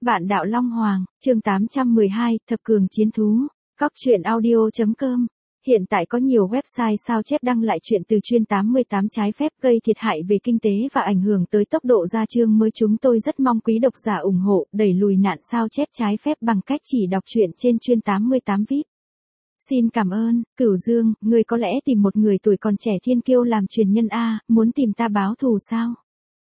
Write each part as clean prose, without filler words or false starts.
Vạn đạo Long Hoàng, chương 812, Thập cường chiến thú. Cóc truyện audio.com. Hiện tại có nhiều website sao chép đăng lại chuyện từ chuyên 88 trái phép gây thiệt hại về kinh tế và ảnh hưởng tới tốc độ ra chương mới. Chúng tôi rất mong quý độc giả ủng hộ, đẩy lùi nạn sao chép trái phép bằng cách chỉ đọc truyện trên chuyên 88 VIP. Xin cảm ơn. Cửu Dương, ngươi có lẽ tìm một người tuổi còn trẻ thiên kiêu làm truyền nhân a, muốn tìm ta báo thù sao?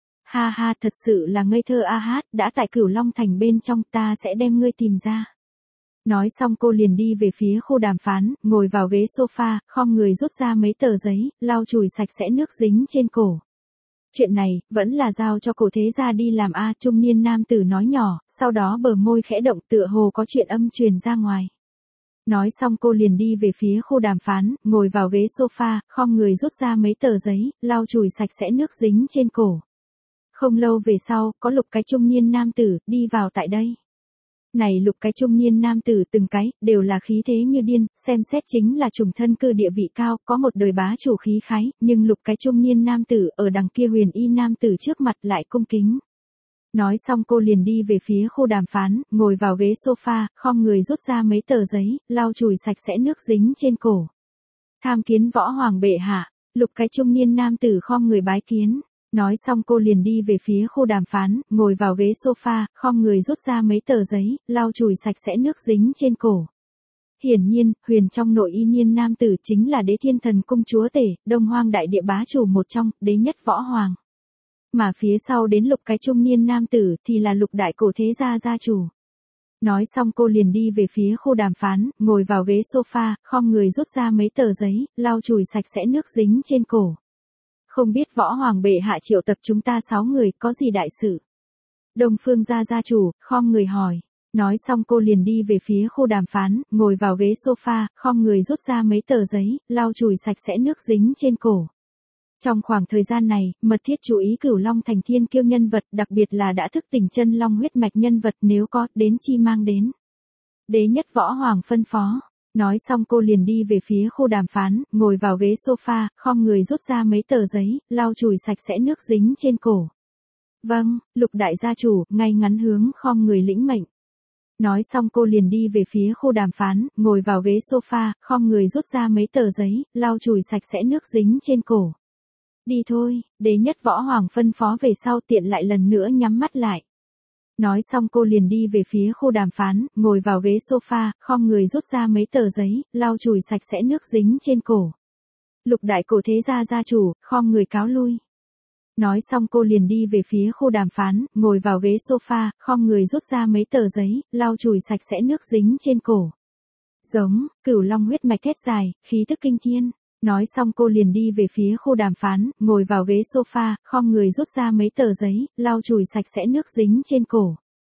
Ha ha, thật sự là ngây thơ a hát, đã tại Cửu Long Thành bên trong, ta sẽ đem ngươi tìm ra. Nói xong cô liền đi về phía khu đàm phán, ngồi vào ghế sofa, khom người rút ra mấy tờ giấy, lau chùi sạch sẽ nước dính trên cổ. Chuyện này, vẫn là giao cho cổ thế gia đi làm a, trung niên nam tử nói nhỏ, sau đó bờ môi khẽ động tựa hồ có chuyện âm truyền ra ngoài. Nói xong cô liền đi về phía khu đàm phán, ngồi vào ghế sofa, khom người rút ra mấy tờ giấy, lau chùi sạch sẽ nước dính trên cổ. Không lâu về sau, có Lục cái trung niên nam tử, đi vào tại đây. Này Lục cái trung niên nam tử từng cái, đều là khí thế như điên, xem xét chính là trùng thân cư địa vị cao, có một đời bá chủ khí khái, nhưng Lục cái trung niên nam tử ở đằng kia huyền y nam tử trước mặt lại cung kính. Nói xong cô liền đi về phía khu đàm phán, ngồi vào ghế sofa, khom người rút ra mấy tờ giấy, lau chùi sạch sẽ nước dính trên cổ. Tham kiến võ hoàng bệ hạ, Lục cái trung niên nam tử khom người bái kiến. Nói xong cô liền đi về phía khu đàm phán, ngồi vào ghế sofa, khom người rút ra mấy tờ giấy, lau chùi sạch sẽ nước dính trên cổ. Hiển nhiên, huyền trong nội y niên nam tử chính là Đế Thiên Thần Cung chúa tể, Đông Hoang đại địa bá chủ một trong, đế nhất võ hoàng. Mà phía sau đến Lục cái trung niên nam tử thì là Lục đại cổ thế gia gia chủ. Nói xong cô liền đi về phía khu đàm phán, ngồi vào ghế sofa, khom người rút ra mấy tờ giấy, lau chùi sạch sẽ nước dính trên cổ. Không biết võ hoàng bệ hạ triệu tập chúng ta 6 người, có gì đại sự? Đông Phương gia chủ, khom người hỏi. Nói xong cô liền đi về phía khu đàm phán, ngồi vào ghế sofa, khom người rút ra mấy tờ giấy, lau chùi sạch sẽ nước dính trên cổ. Trong khoảng thời gian này, mật thiết chú ý Cửu Long Thành thiên kiêu nhân vật, đặc biệt là đã thức tỉnh chân long huyết mạch nhân vật, nếu có, đến chi mang đến. Đế nhất võ hoàng phân phó. Nói xong cô liền đi về phía khu đàm phán, ngồi vào ghế sofa, khom người rút ra mấy tờ giấy, lau chùi sạch sẽ nước dính trên cổ. Vâng, Lục đại gia chủ, ngay ngắn hướng khom người lĩnh mệnh. Nói xong cô liền đi về phía khu đàm phán, ngồi vào ghế sofa, khom người rút ra mấy tờ giấy, lau chùi sạch sẽ nước dính trên cổ. Đi thôi, đế nhất võ hoàng phân phó về sau tiện lại lần nữa nhắm mắt lại. Nói xong cô liền đi về phía khu đàm phán, ngồi vào ghế sofa, khom người rút ra mấy tờ giấy, lau chùi sạch sẽ nước dính trên cổ. Lục đại cổ thế gia gia chủ, khom người cáo lui. Nói xong cô liền đi về phía khu đàm phán, ngồi vào ghế sofa, khom người rút ra mấy tờ giấy, lau chùi sạch sẽ nước dính trên cổ. Giống, Cửu Long huyết mạch thét dài, khí tức kinh thiên. Nói xong cô liền đi về phía khu đàm phán, ngồi vào ghế sofa, khom người rút ra mấy tờ giấy, lau chùi sạch sẽ nước dính trên cổ.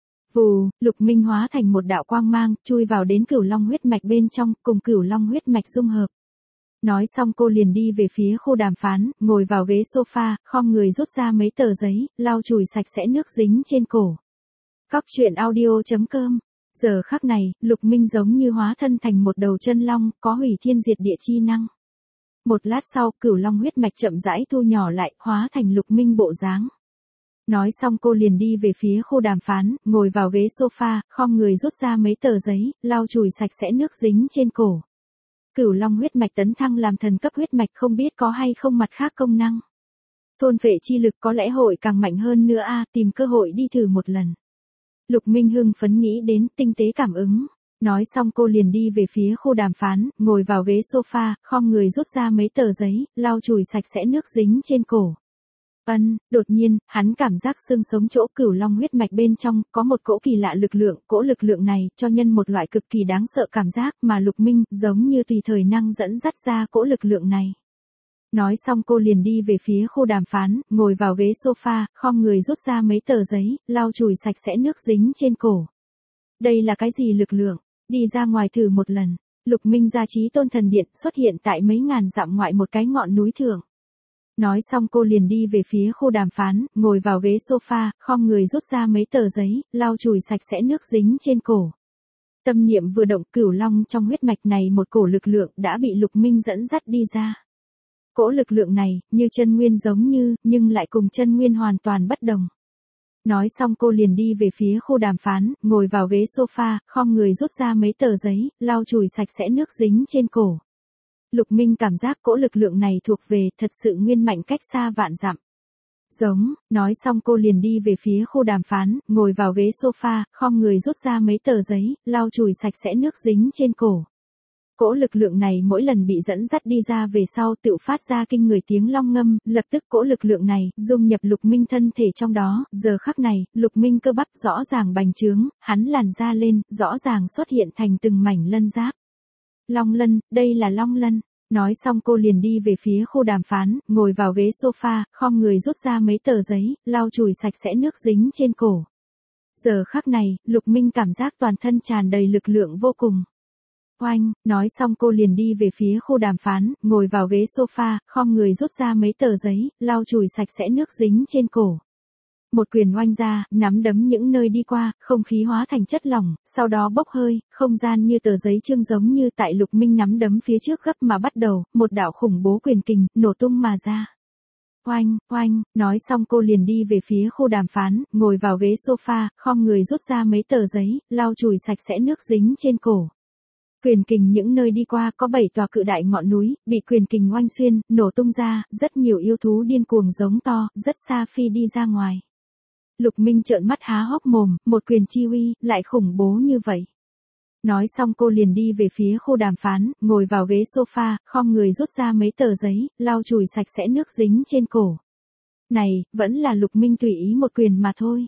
Vù, Lục Minh hóa thành một đạo quang mang, chui vào đến Cửu Long huyết mạch bên trong, cùng Cửu Long huyết mạch dung hợp. Nói xong cô liền đi về phía khu đàm phán, ngồi vào ghế sofa, khom người rút ra mấy tờ giấy, lau chùi sạch sẽ nước dính trên cổ. Cóc truyện audio.com. Giờ khắc này, Lục Minh giống như hóa thân thành một đầu chân long, có hủy thiên diệt địa chi năng. Một lát sau, Cửu Long huyết mạch chậm rãi thu nhỏ lại, hóa thành Lục Minh bộ dáng. Nói xong cô liền đi về phía khu đàm phán, ngồi vào ghế sofa, khom người rút ra mấy tờ giấy, lau chùi sạch sẽ nước dính trên cổ. Cửu Long huyết mạch tấn thăng làm thần cấp huyết mạch, không biết có hay không mặt khác công năng. Thôn phệ chi lực có lẽ hội càng mạnh hơn nữa a, tìm cơ hội đi thử một lần. Lục Minh hưng phấn nghĩ đến, tinh tế cảm ứng. Nói xong cô liền đi về phía khu đàm phán, ngồi vào ghế sofa, khom người rút ra mấy tờ giấy, lau chùi sạch sẽ nước dính trên cổ. Đột nhiên, hắn cảm giác xương sống chỗ Cửu Long huyết mạch bên trong, có một cỗ kỳ lạ lực lượng, cỗ lực lượng này, cho nhân một loại cực kỳ đáng sợ cảm giác, mà Lục Minh, giống như tùy thời năng dẫn dắt ra cỗ lực lượng này. Nói xong cô liền đi về phía khu đàm phán, ngồi vào ghế sofa, khom người rút ra mấy tờ giấy, lau chùi sạch sẽ nước dính trên cổ. Đây là cái gì lực lượng? Đi ra ngoài thử một lần. Lục Minh ra Chí Tôn Thần Điện, xuất hiện tại mấy ngàn dặm ngoại một cái ngọn núi thượng. Nói xong cô liền đi về phía khu đàm phán, ngồi vào ghế sofa, khom người rút ra mấy tờ giấy, lau chùi sạch sẽ nước dính trên cổ. Tâm niệm vừa động, Cửu Long trong huyết mạch này một cổ lực lượng đã bị Lục Minh dẫn dắt đi ra. Cỗ lực lượng này, như chân nguyên giống như, nhưng lại cùng chân nguyên hoàn toàn bất đồng. Nói xong cô liền đi về phía khu đàm phán, ngồi vào ghế sofa, khom người rút ra mấy tờ giấy, lau chùi sạch sẽ nước dính trên cổ. Lục Minh cảm giác cỗ lực lượng này thuộc về thật sự nguyên mạnh cách xa vạn dặm. Giống, nói xong cô liền đi về phía khu đàm phán, ngồi vào ghế sofa, khom người rút ra mấy tờ giấy, lau chùi sạch sẽ nước dính trên cổ. Cỗ lực lượng này mỗi lần bị dẫn dắt đi ra về sau tự phát ra kinh người tiếng long ngâm, lập tức cỗ lực lượng này dung nhập Lục Minh thân thể trong đó, giờ khắc này, Lục Minh cơ bắp rõ ràng bành trướng, hắn làn da lên, rõ ràng xuất hiện thành từng mảnh lân giáp. Long lân, đây là long lân. Nói xong cô liền đi về phía khu đàm phán, ngồi vào ghế sofa, khom người rút ra mấy tờ giấy, lau chùi sạch sẽ nước dính trên cổ. Giờ khắc này, Lục Minh cảm giác toàn thân tràn đầy lực lượng vô cùng. Oanh, nói xong cô liền đi về phía khu đàm phán, ngồi vào ghế sofa, khom người rút ra mấy tờ giấy, lau chùi sạch sẽ nước dính trên cổ. Một quyền oanh ra, nắm đấm những nơi đi qua, không khí hóa thành chất lỏng, sau đó bốc hơi, không gian như tờ giấy chương giống như tại Lục Minh nắm đấm phía trước gấp mà bắt đầu, một đạo khủng bố quyền kình, nổ tung mà ra. Oanh, oanh, nói xong cô liền đi về phía khu đàm phán, ngồi vào ghế sofa, khom người rút ra mấy tờ giấy, lau chùi sạch sẽ nước dính trên cổ. Quyền kình những nơi đi qua có 7 tòa cự đại ngọn núi, bị quyền kình oanh xuyên, nổ tung ra, rất nhiều yêu thú điên cuồng giống to, rất xa phi đi ra ngoài. Lục Minh trợn mắt há hốc mồm, một quyền chi uy, lại khủng bố như vậy. Nói xong cô liền đi về phía khu đàm phán, ngồi vào ghế sofa, khom người rút ra mấy tờ giấy, lau chùi sạch sẽ nước dính trên cổ. Này, vẫn là Lục Minh tùy ý một quyền mà thôi.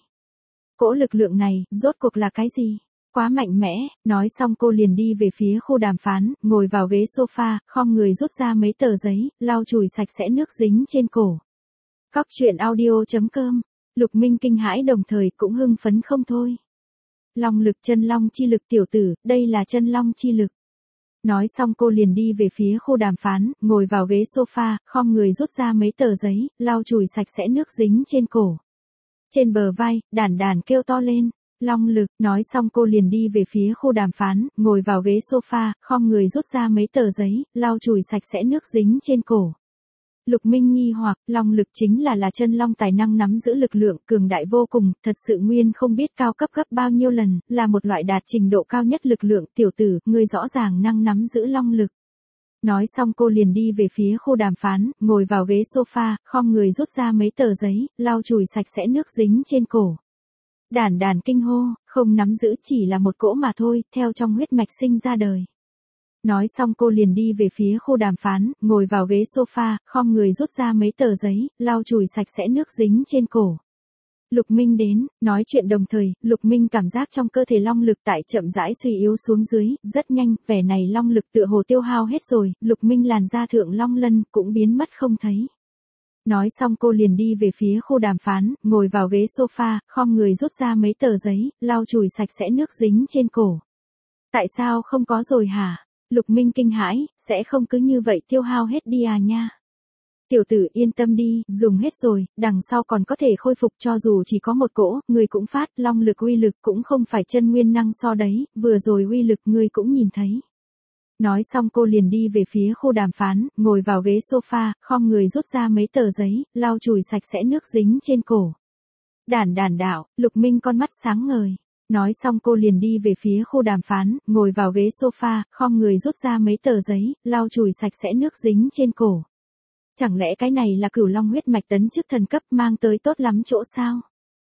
Cỗ lực lượng này, rốt cuộc là cái gì? Quá mạnh mẽ, nói xong cô liền đi về phía khu đàm phán, ngồi vào ghế sofa, khom người rút ra mấy tờ giấy, lau chùi sạch sẽ nước dính trên cổ. Cóc truyện audio.com. Lục Minh kinh hãi đồng thời cũng hưng phấn không thôi. Long lực chân long chi lực tiểu tử, đây là chân long chi lực. Nói xong cô liền đi về phía khu đàm phán, ngồi vào ghế sofa, khom người rút ra mấy tờ giấy, lau chùi sạch sẽ nước dính trên cổ. Trên bờ vai, đàn đàn kêu to lên. Long lực, nói xong cô liền đi về phía khu đàm phán, ngồi vào ghế sofa, khom người rút ra mấy tờ giấy, lau chùi sạch sẽ nước dính trên cổ. Lục Minh nghi hoặc, long lực chính là chân long tài năng nắm giữ lực lượng cường đại vô cùng, thật sự nguyên không biết cao cấp gấp bao nhiêu lần, là một loại đạt trình độ cao nhất lực lượng, tiểu tử, ngươi rõ ràng năng nắm giữ long lực. Nói xong cô liền đi về phía khu đàm phán, ngồi vào ghế sofa, khom người rút ra mấy tờ giấy, lau chùi sạch sẽ nước dính trên cổ. Đàn đàn kinh hô, không nắm giữ chỉ là một cỗ mà thôi, theo trong huyết mạch sinh ra đời. Nói xong cô liền đi về phía khu đàm phán, ngồi vào ghế sofa, khom người rút ra mấy tờ giấy, lau chùi sạch sẽ nước dính trên cổ. Lục Minh đến, nói chuyện đồng thời, Lục Minh cảm giác trong cơ thể long lực tại chậm rãi suy yếu xuống dưới, rất nhanh, vẻ này long lực tựa hồ tiêu hao hết rồi, Lục Minh làn da thượng long lân cũng biến mất không thấy. Nói xong cô liền đi về phía khu đàm phán, ngồi vào ghế sofa, khom người rút ra mấy tờ giấy, lau chùi sạch sẽ nước dính trên cổ. Tại sao không có rồi hả? Lục Minh kinh hãi, sẽ không cứ như vậy tiêu hao hết đi à nha. Tiểu tử yên tâm đi, dùng hết rồi, đằng sau còn có thể khôi phục cho dù chỉ có một cỗ, người cũng phát, long lực uy lực cũng không phải chân nguyên năng so đấy, vừa rồi uy lực người cũng nhìn thấy. Nói xong cô liền đi về phía khu đàm phán, ngồi vào ghế sofa, khom người rút ra mấy tờ giấy, lau chùi sạch sẽ nước dính trên cổ. Đàn đàn đạo, Lục Minh con mắt sáng ngời. Nói xong cô liền đi về phía khu đàm phán, ngồi vào ghế sofa, khom người rút ra mấy tờ giấy, lau chùi sạch sẽ nước dính trên cổ. Chẳng lẽ cái này là cửu long huyết mạch tấn chức thần cấp mang tới tốt lắm chỗ sao?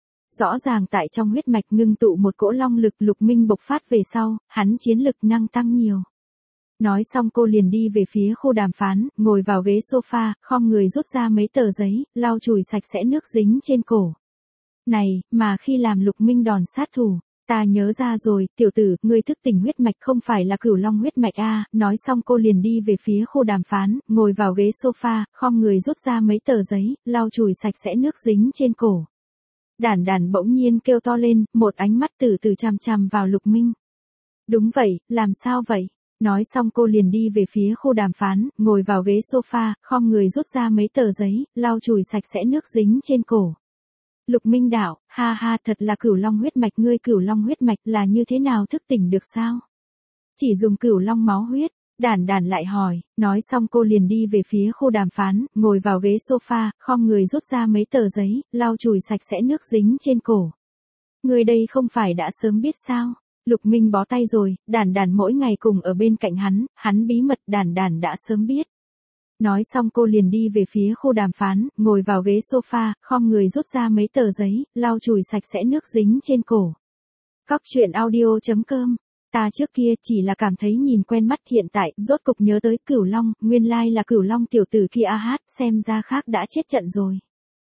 Rõ ràng tại trong huyết mạch ngưng tụ một cỗ long lực, Lục Minh bộc phát về sau, hắn chiến lực năng tăng nhiều. Nói xong cô liền đi về phía khu đàm phán, ngồi vào ghế sofa, khom người rút ra mấy tờ giấy, lau chùi sạch sẽ nước dính trên cổ. Này, mà khi làm Lục Minh đòn sát thủ, ta nhớ ra rồi, tiểu tử, ngươi thức tỉnh huyết mạch không phải là cửu long huyết mạch a. Nói xong cô liền đi về phía khu đàm phán, ngồi vào ghế sofa, khom người rút ra mấy tờ giấy, lau chùi sạch sẽ nước dính trên cổ. Đàn đàn bỗng nhiên kêu to lên, một ánh mắt từ từ chằm chằm vào Lục Minh. Đúng vậy, làm sao vậy? Nói xong cô liền đi về phía khu đàm phán, ngồi vào ghế sofa, khom người rút ra mấy tờ giấy, lau chùi sạch sẽ nước dính trên cổ. Lục Minh đạo, ha ha, thật là cửu long huyết mạch, ngươi cửu long huyết mạch là như thế nào thức tỉnh được sao? Chỉ dùng cửu long máu huyết, Đản Đản lại hỏi, nói xong cô liền đi về phía khu đàm phán, ngồi vào ghế sofa, khom người rút ra mấy tờ giấy, lau chùi sạch sẽ nước dính trên cổ. Người đây không phải đã sớm biết sao? Lục Minh bó tay rồi, Đản Đản mỗi ngày cùng ở bên cạnh hắn bí mật Đản Đản đã sớm biết. Nói xong cô liền đi về phía khu đàm phán, ngồi vào ghế sofa, khom người rút ra mấy tờ giấy, lau chùi sạch sẽ nước dính trên cổ. Cóc truyện audio.com. Ta trước kia chỉ là cảm thấy nhìn quen mắt, hiện tại rốt cục nhớ tới Cửu Long, nguyên lai là Cửu Long tiểu tử kia a hát, xem ra khác đã chết trận rồi.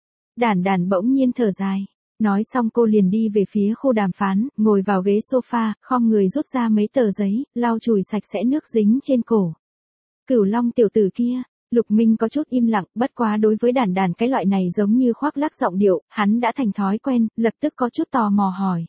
Đản Đản bỗng nhiên thở dài. Nói xong cô liền đi về phía khu đàm phán, ngồi vào ghế sofa, khom người rút ra mấy tờ giấy, lau chùi sạch sẽ nước dính trên cổ. Cửu Long tiểu tử kia. Lục Minh có chút im lặng, bất quá đối với Đản Đản cái loại này giống như khoác lác giọng điệu, hắn đã thành thói quen, lập tức có chút tò mò hỏi.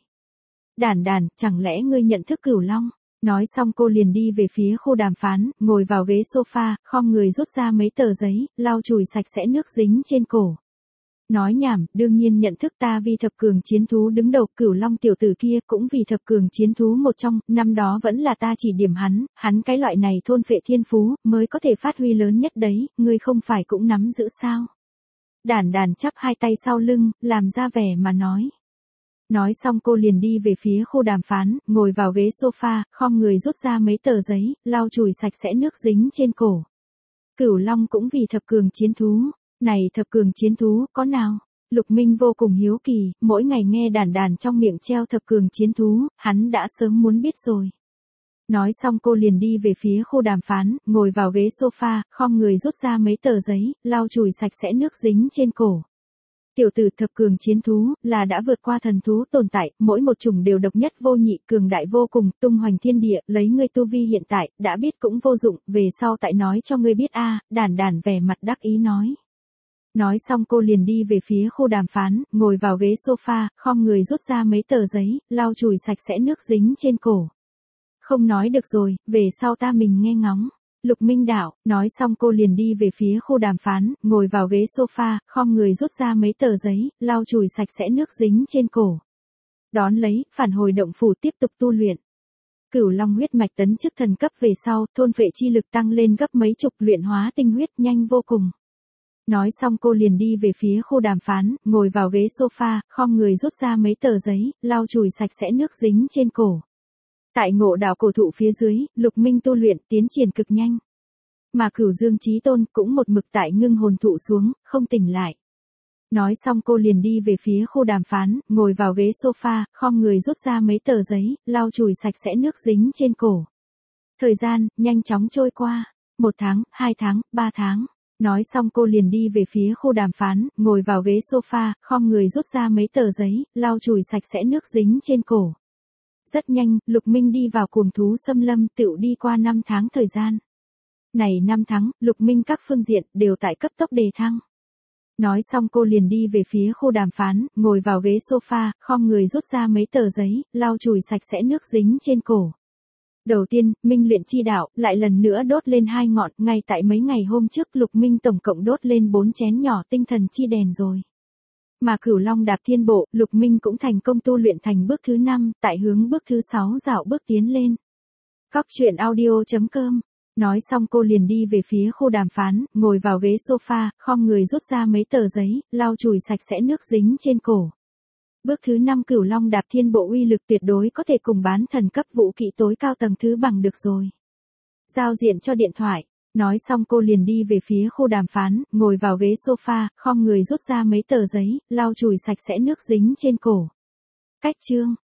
Đản Đản, chẳng lẽ ngươi nhận thức Cửu Long? Nói xong cô liền đi về phía khu đàm phán, ngồi vào ghế sofa, khom người rút ra mấy tờ giấy, lau chùi sạch sẽ nước dính trên cổ. Nói nhảm, đương nhiên nhận thức, ta vì thập cường chiến thú đứng đầu, Cửu Long tiểu tử kia cũng vì thập cường chiến thú một trong, năm đó vẫn là ta chỉ điểm hắn cái loại này thôn phệ thiên phú, mới có thể phát huy lớn nhất đấy, ngươi không phải cũng nắm giữ sao? Đản Đản chắp hai tay sau lưng, làm ra vẻ mà nói. Nói xong cô liền đi về phía khu đàm phán, ngồi vào ghế sofa, khom người rút ra mấy tờ giấy, lau chùi sạch sẽ nước dính trên cổ. Cửu Long cũng vì thập cường chiến thú. Này thập cường chiến thú, có nào? Lục Minh vô cùng hiếu kỳ, mỗi ngày nghe Đản Đản trong miệng treo thập cường chiến thú, hắn đã sớm muốn biết rồi. Nói xong cô liền đi về phía khu đàm phán, ngồi vào ghế sofa, khom người rút ra mấy tờ giấy, lau chùi sạch sẽ nước dính trên cổ. Tiểu tử thập cường chiến thú, là đã vượt qua thần thú tồn tại, mỗi một chủng đều độc nhất vô nhị, cường đại vô cùng, tung hoành thiên địa, lấy ngươi tu vi hiện tại, đã biết cũng vô dụng, về sau tại nói cho ngươi biết a. Đản Đản vẻ mặt đắc ý nói. Nói xong cô liền đi về phía khu đàm phán, ngồi vào ghế sofa, khom người rút ra mấy tờ giấy, lau chùi sạch sẽ nước dính trên cổ. Không nói được rồi, về sau ta mình nghe ngóng. Lục Minh đạo, nói xong cô liền đi về phía khu đàm phán, ngồi vào ghế sofa, khom người rút ra mấy tờ giấy, lau chùi sạch sẽ nước dính trên cổ. Đón lấy, phản hồi động phủ tiếp tục tu luyện. Cửu Long huyết mạch tấn chức thần cấp về sau, thôn phệ chi lực tăng lên gấp mấy chục, luyện hóa tinh huyết nhanh vô cùng. Nói xong cô liền đi về phía khu đàm phán, ngồi vào ghế sofa, khom người rút ra mấy tờ giấy, lau chùi sạch sẽ nước dính trên cổ. Tại Ngộ Đảo cổ thụ phía dưới, Lục Minh tu luyện tiến triển cực nhanh. Mà Cửu Dương Chí Tôn cũng một mực tại ngưng hồn thụ xuống, không tỉnh lại. Nói xong cô liền đi về phía khu đàm phán, ngồi vào ghế sofa, khom người rút ra mấy tờ giấy, lau chùi sạch sẽ nước dính trên cổ. Thời gian, nhanh chóng trôi qua. 1 tháng, 2 tháng, 3 tháng. Nói xong cô liền đi về phía khu đàm phán, ngồi vào ghế sofa, khom người rút ra mấy tờ giấy, lau chùi sạch sẽ nước dính trên cổ. Rất nhanh, Lục Minh đi vào cuồng thú xâm lâm, tựu đi qua 5 tháng thời gian. Này 5 tháng, Lục Minh các phương diện, đều tại cấp tốc đề thăng. Nói xong cô liền đi về phía khu đàm phán, ngồi vào ghế sofa, khom người rút ra mấy tờ giấy, lau chùi sạch sẽ nước dính trên cổ. Đầu tiên, Minh luyện chi đạo, lại lần nữa đốt lên 2 ngọn, ngay tại mấy ngày hôm trước Lục Minh tổng cộng đốt lên 4 chén nhỏ tinh thần chi đèn rồi. Mà Cửu Long đạp thiên bộ, Lục Minh cũng thành công tu luyện thành bước thứ 5, tại hướng bước thứ 6 dạo bước tiến lên. Cóc truyện audio.com. Nói xong cô liền đi về phía khu đàm phán, ngồi vào ghế sofa, khom người rút ra mấy tờ giấy, lau chùi sạch sẽ nước dính trên cổ. Bước thứ 5 Cửu Long đạp thiên bộ uy lực tuyệt đối có thể cùng bán thần cấp vũ kỹ tối cao tầng thứ bằng được rồi. Giao diện cho điện thoại. Nói xong cô liền đi về phía khu đàm phán, ngồi vào ghế sofa, khom người rút ra mấy tờ giấy, lau chùi sạch sẽ nước dính trên cổ. Cách chương.